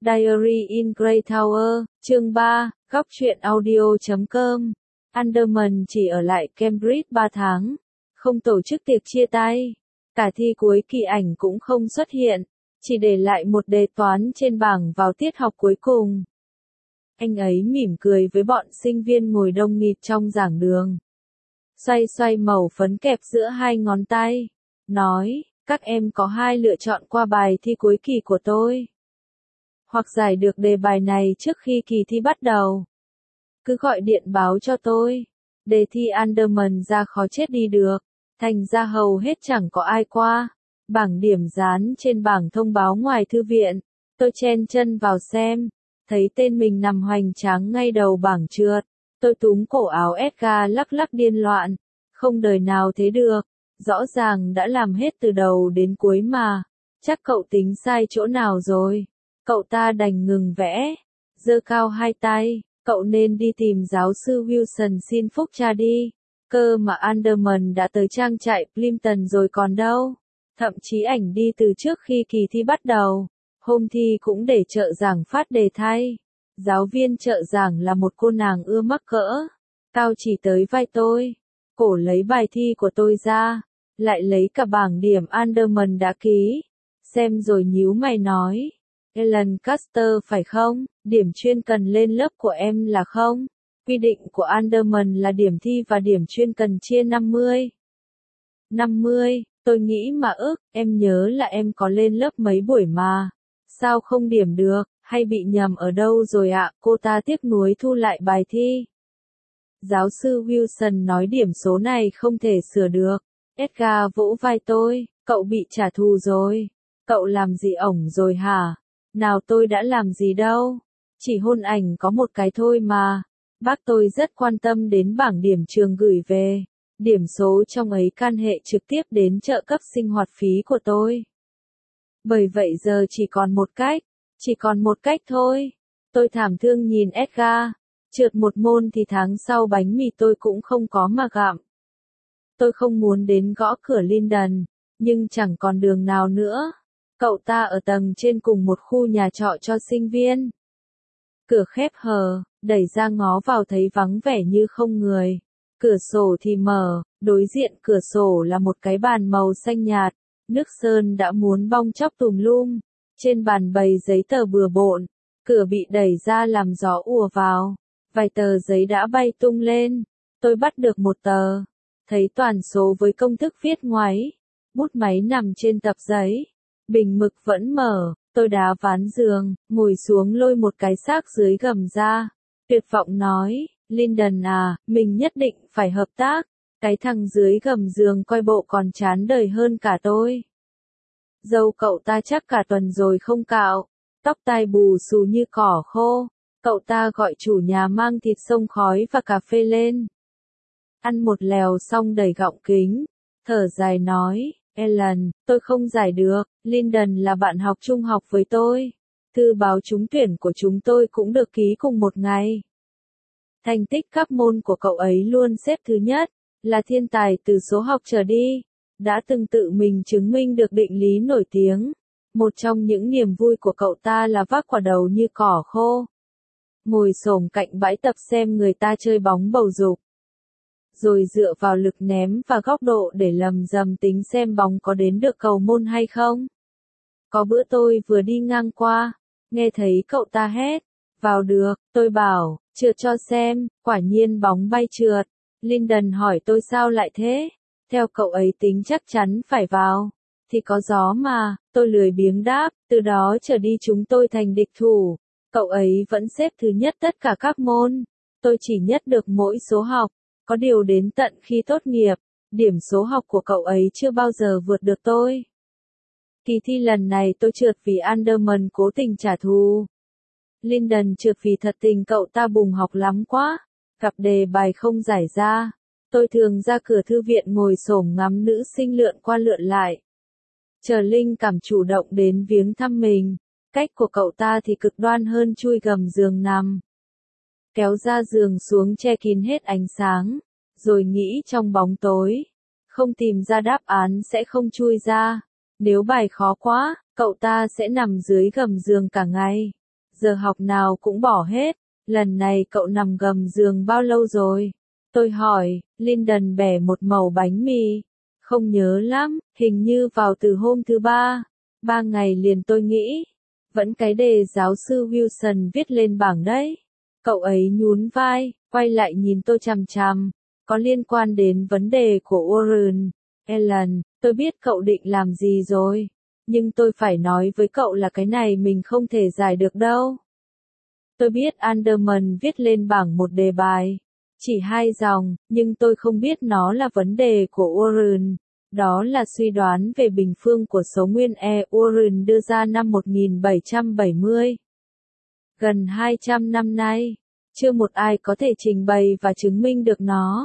Diary in Grey Tower, chương 3, góc truyện audio.com. Anderman chỉ ở lại Cambridge 3 tháng, không tổ chức tiệc chia tay. Cả thi cuối kỳ ảnh cũng không xuất hiện, chỉ để lại một đề toán trên bảng vào tiết học cuối cùng. Anh ấy mỉm cười với bọn sinh viên ngồi đông nghịt trong giảng đường. Xoay xoay mẩu phấn kẹp giữa hai ngón tay, nói, các em có hai lựa chọn qua bài thi cuối kỳ của tôi. Hoặc giải được đề bài này trước khi kỳ thi bắt đầu. Cứ gọi điện báo cho tôi. Đề thi Anderman ra khó chết đi được. Thành ra hầu hết chẳng có ai qua. Bảng điểm dán trên bảng thông báo ngoài thư viện. Tôi chen chân vào xem. Thấy tên mình nằm hoành tráng ngay đầu bảng trượt. Tôi túm cổ áo Edgar lắc lắc điên loạn. Không đời nào thế được. Rõ ràng đã làm hết từ đầu đến cuối mà. Chắc cậu tính sai chỗ nào rồi. Cậu ta đành ngừng vẽ. Giơ cao hai tay. Cậu nên đi tìm giáo sư Wilson xin phúc cha đi. Cơ mà Anderman đã tới trang trại Plimpton rồi còn đâu. Thậm chí ảnh đi từ trước khi kỳ thi bắt đầu. Hôm thi cũng để trợ giảng phát đề thay. Giáo viên trợ giảng là một cô nàng ưa mắc cỡ. Cao chỉ tới vai tôi. Cổ lấy bài thi của tôi ra. Lại lấy cả bảng điểm Anderman đã ký. Xem rồi nhíu mày nói. Ellen Caster phải không? Điểm chuyên cần lên lớp của em là không? Quy định của Anderman là điểm thi và điểm chuyên cần chia 50. 50, tôi nghĩ mà em nhớ là em có lên lớp mấy buổi mà. Sao không điểm được, hay bị nhầm ở đâu rồi ạ? Cô ta tiếc nuối thu lại bài thi. Giáo sư Wilson nói điểm số này không thể sửa được. Edgar vỗ vai tôi, cậu bị trả thù rồi. Cậu làm gì ổng rồi hả? Nào tôi đã làm gì đâu. Chỉ hôn ảnh có một cái thôi mà. Bác tôi rất quan tâm đến bảng điểm trường gửi về. Điểm số trong ấy can hệ trực tiếp đến trợ cấp sinh hoạt phí của tôi. Bởi vậy giờ chỉ còn một cách thôi. Tôi thảm thương nhìn Edgar. Trượt một môn thì tháng sau bánh mì tôi cũng không có mà gặm. Tôi không muốn đến gõ cửa Lyndon, nhưng chẳng còn đường nào nữa. Cậu ta ở tầng trên cùng một khu nhà trọ cho sinh viên. Cửa khép hờ, đẩy ra ngó vào thấy vắng vẻ như không người. Cửa sổ thì mở, đối diện cửa sổ là một cái bàn màu xanh nhạt. Nước sơn đã muốn bong chóc tùm lum. Trên bàn bày giấy tờ bừa bộn. Cửa bị đẩy ra làm gió ùa vào. Vài tờ giấy đã bay tung lên. Tôi bắt được một tờ. Thấy toàn số với công thức viết ngoáy. Bút máy nằm trên tập giấy. Bình mực vẫn mở, tôi đá ván giường, ngồi xuống lôi một cái xác dưới gầm ra. Tuyệt vọng nói, Lyndon à, mình nhất định phải hợp tác. Cái thằng dưới gầm giường coi bộ còn chán đời hơn cả tôi. Dâu cậu ta chắc cả tuần rồi không cạo, tóc tai bù xù như cỏ khô. Cậu ta gọi chủ nhà mang thịt xông khói và cà phê lên. Ăn một lèo xong đẩy gọng kính, thở dài nói. Ellen, tôi không giải được, Lyndon là bạn học trung học với tôi. Thư báo trúng tuyển của chúng tôi cũng được ký cùng một ngày. Thành tích các môn của cậu ấy luôn xếp thứ nhất, là thiên tài từ số học trở đi. Đã từng tự mình chứng minh được định lý nổi tiếng. Một trong những niềm vui của cậu ta là vác quả đầu như cỏ khô. Ngồi xổm cạnh bãi tập xem người ta chơi bóng bầu dục. Rồi dựa vào lực ném và góc độ để lầm rầm tính xem bóng có đến được cầu môn hay không. Có bữa tôi vừa đi ngang qua, nghe thấy cậu ta hét, vào được, tôi bảo, trượt cho xem, quả nhiên bóng bay trượt. Lyndon hỏi tôi sao lại thế, theo cậu ấy tính chắc chắn phải vào, thì có gió mà, tôi lười biếng đáp, từ đó trở đi chúng tôi thành địch thủ, cậu ấy vẫn xếp thứ nhất tất cả các môn, tôi chỉ nhất được mỗi số học. Có điều đến tận khi tốt nghiệp, điểm số học của cậu ấy chưa bao giờ vượt được tôi. Kỳ thi lần này tôi trượt vì Anderman cố tình trả thù. Lyndon trượt vì thật tình cậu ta bùng học lắm quá. Gặp đề bài không giải ra. Tôi thường ra cửa thư viện ngồi xổm ngắm nữ sinh lượn qua lượn lại. Chờ linh cảm chủ động đến viếng thăm mình. Cách của cậu ta thì cực đoan hơn chui gầm giường nằm. Kéo ra giường xuống che kín hết ánh sáng, rồi nghĩ trong bóng tối, không tìm ra đáp án sẽ không chui ra. Nếu bài khó quá, cậu ta sẽ nằm dưới gầm giường cả ngày. giờ học nào cũng bỏ hết. Lần này cậu nằm gầm giường bao lâu rồi? Tôi hỏi, Lyndon bẻ một mẩu bánh mì. Không nhớ lắm, hình như vào từ hôm thứ ba. 3 ngày liền tôi nghĩ. Vẫn cái đề giáo sư Wilson viết lên bảng đấy. Cậu ấy nhún vai, quay lại nhìn tôi chằm chằm. Có liên quan đến vấn đề của Warren. Ellen, tôi biết cậu định làm gì rồi. Nhưng tôi phải nói với cậu là cái này mình không thể giải được đâu. Tôi biết Anderman viết lên bảng một đề bài. Chỉ 2 dòng, nhưng tôi không biết nó là vấn đề của Warren. Đó là suy đoán về bình phương của số nguyên E Warren đưa ra năm 1770. Gần 200 năm nay, chưa một ai có thể trình bày và chứng minh được nó.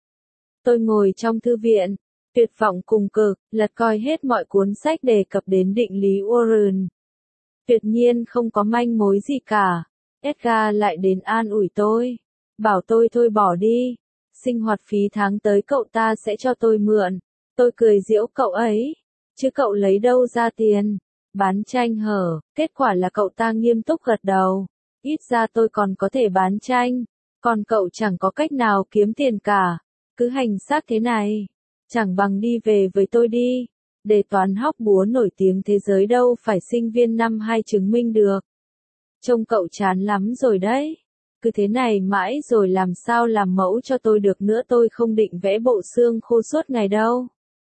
Tôi ngồi trong thư viện, tuyệt vọng cùng cực, lật coi hết mọi cuốn sách đề cập đến định lý Warren. Tuyệt nhiên không có manh mối gì cả. Edgar lại đến an ủi tôi, bảo tôi thôi bỏ đi, sinh hoạt phí tháng tới cậu ta sẽ cho tôi mượn. Tôi cười giễu cậu ấy, chứ cậu lấy đâu ra tiền, bán tranh hở, kết quả là cậu ta nghiêm túc gật đầu, ít ra tôi còn có thể bán tranh, còn cậu chẳng có cách nào kiếm tiền cả, cứ hành xác thế này, chẳng bằng đi về với tôi đi, đề toán hóc búa nổi tiếng thế giới đâu phải sinh viên năm 2 chứng minh được. Trông cậu chán lắm rồi đấy. Cứ thế này mãi rồi làm sao làm mẫu cho tôi được nữa, tôi không định vẽ bộ xương khô suốt ngày đâu.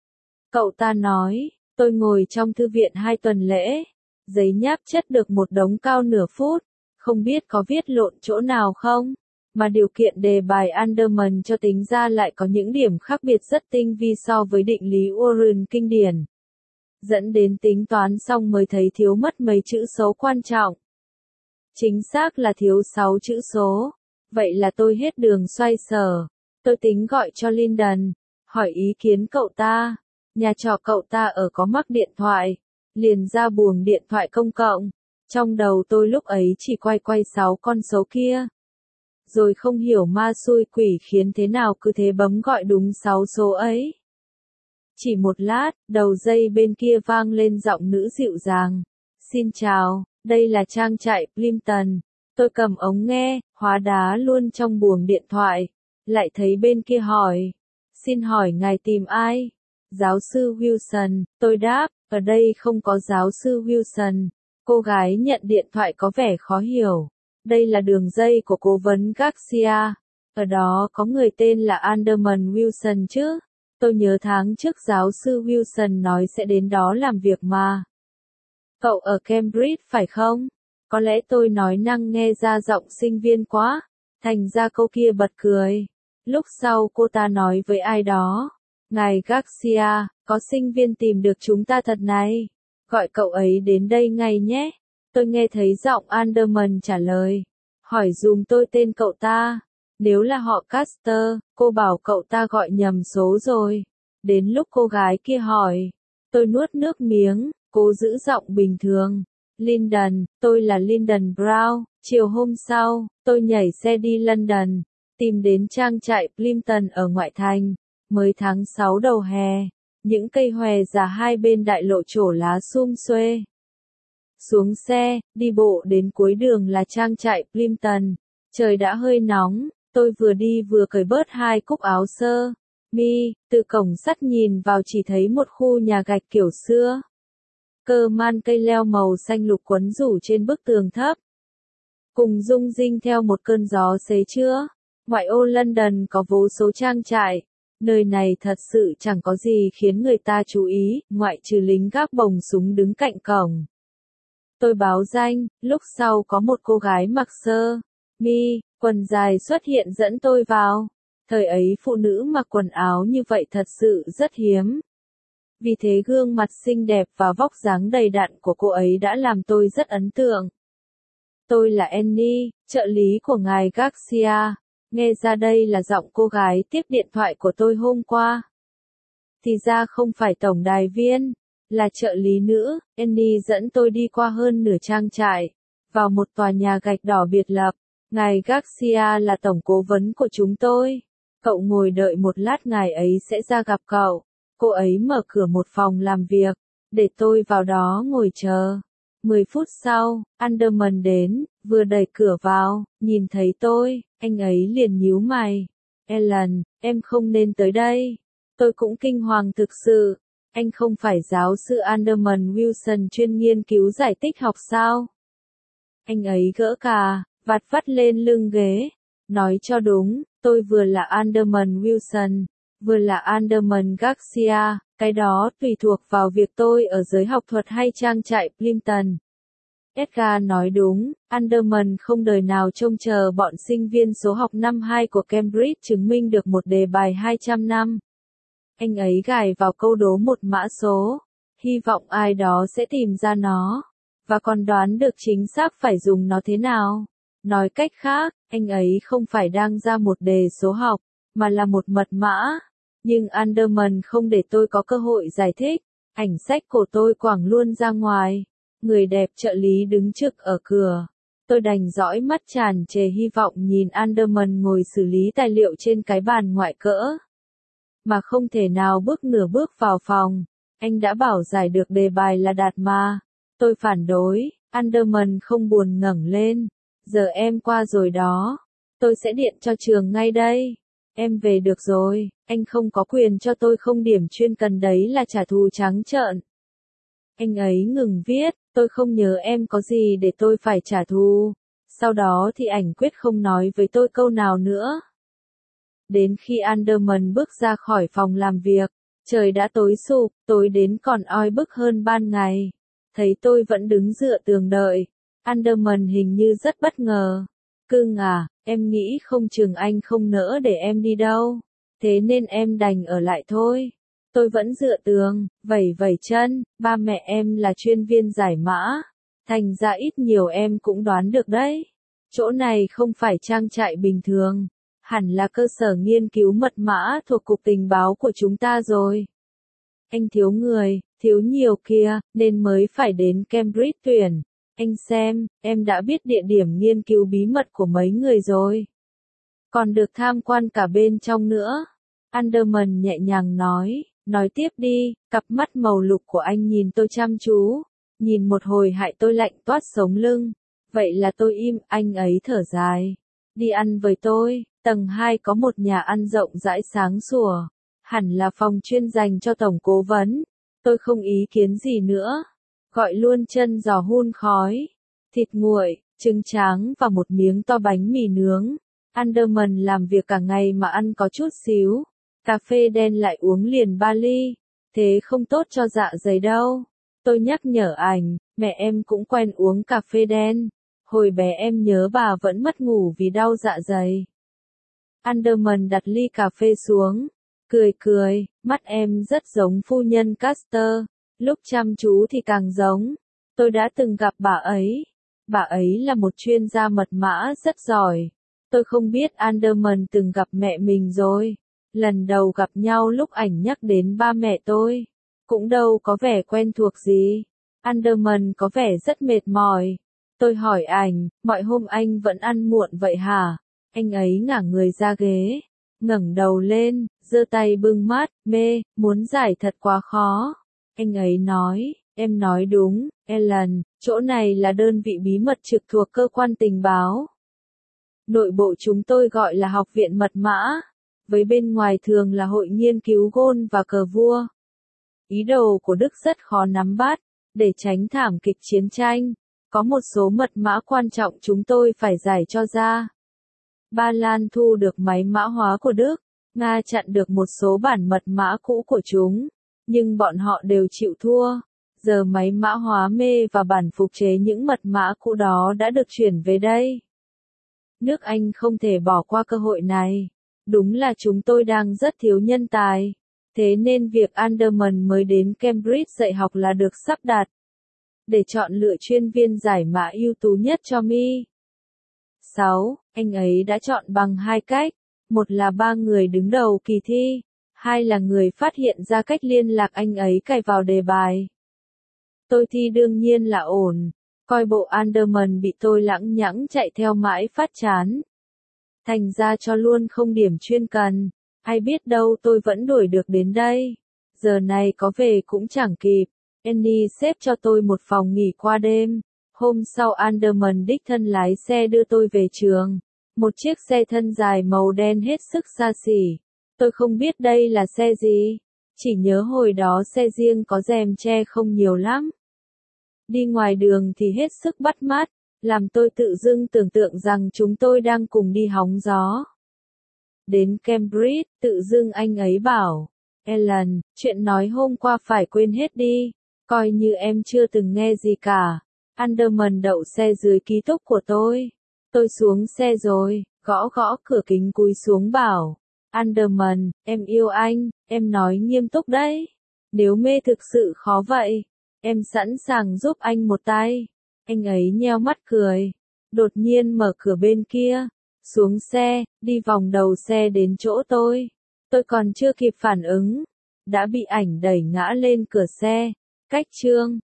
Cậu ta nói, tôi ngồi trong thư viện 2 tuần lễ. Giấy nháp chất được một đống cao nửa phút. Không biết có viết lộn chỗ nào không? Mà điều kiện đề bài Anderman cho tính ra lại có những điểm khác biệt rất tinh vi so với định lý Warren kinh điển. Dẫn đến tính toán xong mới thấy thiếu mất mấy chữ số quan trọng. Chính xác là thiếu 6 chữ số. Vậy là tôi hết đường xoay sở. Tôi tính gọi cho Lyndon, hỏi ý kiến cậu ta. Nhà trọ cậu ta ở có mắc điện thoại. Liền ra buồng điện thoại công cộng. Trong đầu tôi lúc ấy chỉ quay 6 con số kia. Rồi không hiểu ma xui quỷ khiến thế nào cứ thế bấm gọi đúng 6 số ấy. Chỉ một lát, đầu dây bên kia vang lên giọng nữ dịu dàng. Xin chào. Đây là trang trại Plimpton. Tôi cầm ống nghe, hóa đá luôn trong buồng điện thoại. Lại thấy bên kia hỏi. Xin hỏi ngài tìm ai? Giáo sư Wilson. Tôi đáp, ở đây không có giáo sư Wilson. Cô gái nhận điện thoại có vẻ khó hiểu. Đây là đường dây của cố vấn Garcia. Ở đó có người tên là Anderman Wilson chứ. Tôi nhớ tháng trước giáo sư Wilson nói sẽ đến đó làm việc mà. Cậu ở Cambridge phải không? Có lẽ tôi nói năng nghe ra giọng sinh viên quá. Thành ra cô kia bật cười. Lúc sau cô ta nói với ai đó. Ngài Garcia, có sinh viên tìm được chúng ta thật này. Gọi cậu ấy đến đây ngay nhé. Tôi nghe thấy giọng Anderman trả lời. Hỏi dùm tôi tên cậu ta. Nếu là họ Caster, cô bảo cậu ta gọi nhầm số rồi. Đến lúc cô gái kia hỏi. Tôi nuốt nước miếng. Cố giữ giọng bình thường. Lyndon, tôi là Lyndon Brown. Chiều hôm sau, tôi nhảy xe đi London, tìm đến trang trại Plimpton ở ngoại thành. Mới tháng 6 đầu hè, những cây hòe già hai bên đại lộ trổ lá sum xuê. Xuống xe, đi bộ đến cuối đường là trang trại Plimpton. Trời đã hơi nóng, tôi vừa đi vừa cởi bớt 2 cúc áo sơ mi, từ cổng sắt nhìn vào chỉ thấy một khu nhà gạch kiểu xưa. Cơ man cây leo màu xanh lục quấn rủ trên bức tường thấp. Cùng rung rinh theo một cơn gió xế trưa. Ngoại ô London có vô số trang trại. Nơi này thật sự chẳng có gì khiến người ta chú ý, ngoại trừ lính gác bồng súng đứng cạnh cổng. Tôi báo danh, lúc sau có một cô gái mặc sơ mi, quần dài xuất hiện dẫn tôi vào. Thời ấy phụ nữ mặc quần áo như vậy thật sự rất hiếm. Vì thế gương mặt xinh đẹp và vóc dáng đầy đặn của cô ấy đã làm tôi rất ấn tượng. Tôi là Annie, trợ lý của ngài Garcia. Nghe ra đây là giọng cô gái tiếp điện thoại của tôi hôm qua. Thì ra không phải tổng đài viên, là trợ lý nữ. Annie dẫn tôi đi qua hơn nửa trang trại, vào một tòa nhà gạch đỏ biệt lập. Ngài Garcia là tổng cố vấn của chúng tôi. Cậu ngồi đợi một lát, ngài ấy sẽ ra gặp cậu. Cô ấy mở cửa một phòng làm việc, để tôi vào đó ngồi chờ. 10 phút sau, Anderman đến, vừa đẩy cửa vào, nhìn thấy tôi, anh ấy liền nhíu mày. Ellen, em không nên tới đây. Tôi cũng kinh hoàng thực sự. Anh không phải giáo sư Anderman Wilson chuyên nghiên cứu giải tích học sao? Anh ấy gỡ cà, vạt vắt lên lưng ghế. Nói cho đúng, tôi vừa là Anderman Wilson, vừa là Anderman Garcia, cái đó tùy thuộc vào việc tôi ở giới học thuật hay trang trại Plimpton. Edgar nói đúng, Anderman không đời nào trông chờ bọn sinh viên số học năm 2 của Cambridge chứng minh được một đề bài 200 năm. Anh ấy gài vào câu đố một mã số, hy vọng ai đó sẽ tìm ra nó, và còn đoán được chính xác phải dùng nó thế nào. Nói cách khác, anh ấy không phải đang ra một đề số học, mà là một mật mã. Nhưng Anderman không để tôi có cơ hội giải thích, ảnh sách của tôi quẳng luôn ra ngoài. Người đẹp trợ lý đứng trực ở cửa. Tôi đành dõi mắt tràn trề hy vọng nhìn Anderman ngồi xử lý tài liệu trên cái bàn ngoại cỡ. Mà không thể nào bước nửa bước vào phòng. Anh đã bảo giải được đề bài là đạt mà. Tôi phản đối, Anderman không buồn ngẩng lên. Giờ em qua rồi đó. Tôi sẽ điện cho trường ngay đây. Em về được rồi, anh không có quyền cho tôi không điểm chuyên cần đấy là trả thù trắng trợn. Anh ấy ngừng viết, tôi không nhớ em có gì để tôi phải trả thù. Sau đó thì ảnh quyết không nói với tôi câu nào nữa. Đến khi Anderman bước ra khỏi phòng làm việc, trời đã tối sụp, tối đến còn oi bức hơn ban ngày. Thấy tôi vẫn đứng dựa tường đợi, Anderman hình như rất bất ngờ. Cưng à, em nghĩ không chừng anh không nỡ để em đi đâu. Thế nên em đành ở lại thôi. Tôi vẫn dựa tường, vẩy vẩy chân, ba mẹ em là chuyên viên giải mã. Thành ra ít nhiều em cũng đoán được đấy. Chỗ này không phải trang trại bình thường. Hẳn là cơ sở nghiên cứu mật mã thuộc Cục Tình báo của chúng ta rồi. Anh thiếu người, thiếu nhiều kia, nên mới phải đến Cambridge tuyển. Anh xem, em đã biết địa điểm nghiên cứu bí mật của mấy người rồi. Còn được tham quan cả bên trong nữa. Anderman nhẹ nhàng nói tiếp đi, cặp mắt màu lục của anh nhìn tôi chăm chú. Nhìn một hồi hại tôi lạnh toát sống lưng. Vậy là tôi im, anh ấy thở dài. Đi ăn với tôi, tầng 2 có một nhà ăn rộng rãi sáng sủa. Hẳn là phòng chuyên dành cho tổng cố vấn. Tôi không ý kiến gì nữa. Gọi luôn chân giò hun khói, thịt nguội, trứng tráng và một miếng to bánh mì nướng. Anderman làm việc cả ngày mà ăn có chút xíu. Cà phê đen lại uống liền 3 ly. Thế không tốt cho dạ dày đâu. Tôi nhắc nhở ảnh, mẹ em cũng quen uống cà phê đen. Hồi bé em nhớ bà vẫn mất ngủ vì đau dạ dày. Anderman đặt ly cà phê xuống. Cười, mắt em rất giống phu nhân Caster. Lúc chăm chú thì càng giống. Tôi đã từng gặp bà ấy. Bà ấy là một chuyên gia mật mã rất giỏi. Tôi không biết Anderman từng gặp mẹ mình rồi. Lần đầu gặp nhau lúc ảnh nhắc đến ba mẹ tôi. Cũng đâu có vẻ quen thuộc gì. Anderman có vẻ rất mệt mỏi. Tôi hỏi ảnh, mọi hôm anh vẫn ăn muộn vậy hả? Anh ấy ngả người ra ghế. Ngẩng đầu lên, giơ tay bưng mắt, muốn giải thật quá khó. Anh ấy nói, em nói đúng, Ellen, chỗ này là đơn vị bí mật trực thuộc cơ quan tình báo. Nội bộ chúng tôi gọi là học viện mật mã, với bên ngoài thường là hội nghiên cứu gôn và cờ vua. Ý đồ của Đức rất khó nắm bắt, để tránh thảm kịch chiến tranh, có một số mật mã quan trọng chúng tôi phải giải cho ra. Ba Lan thu được máy mã hóa của Đức, Nga chặn được một số bản mật mã cũ của chúng. Nhưng bọn họ đều chịu thua. Giờ máy mã hóa mê và bản phục chế những mật mã cũ đó đã được chuyển về đây. Nước Anh không thể bỏ qua cơ hội này. Đúng là chúng tôi đang rất thiếu nhân tài. Thế nên việc Anderman mới đến Cambridge dạy học là được sắp đặt. Để chọn lựa chuyên viên giải mã ưu tú nhất cho Mi. 6. Anh ấy đã chọn bằng 2 cách. Một là 3 người đứng đầu kỳ thi. 2 là người phát hiện ra cách liên lạc anh ấy cài vào đề bài. Tôi thi đương nhiên là ổn. Coi bộ Anderman bị tôi lẳng nhẳng chạy theo mãi phát chán. Thành ra cho luôn không điểm chuyên cần. Ai biết đâu tôi vẫn đuổi được đến đây. Giờ này có về cũng chẳng kịp. Annie xếp cho tôi một phòng nghỉ qua đêm. Hôm sau Anderman đích thân lái xe đưa tôi về trường. Một chiếc xe thân dài màu đen hết sức xa xỉ. Tôi không biết đây là xe gì. Chỉ nhớ hồi đó xe riêng có rèm che không nhiều lắm. Đi ngoài đường thì hết sức bắt mắt, làm tôi tự dưng tưởng tượng rằng chúng tôi đang cùng đi hóng gió. Đến Cambridge, tự dưng anh ấy bảo, Ellen, chuyện nói hôm qua phải quên hết đi, coi như em chưa từng nghe gì cả. Anderman đậu xe dưới ký túc của tôi. Tôi xuống xe rồi, gõ gõ cửa kính cúi xuống bảo, Anderman, em yêu anh, em nói nghiêm túc đấy. Nếu mê thực sự khó vậy, em sẵn sàng giúp anh một tay. Anh ấy nheo mắt cười. Đột nhiên mở cửa bên kia. Xuống xe, đi vòng đầu xe đến chỗ tôi. Tôi còn chưa kịp phản ứng. Đã bị ảnh đẩy ngã lên cửa xe. Cách chương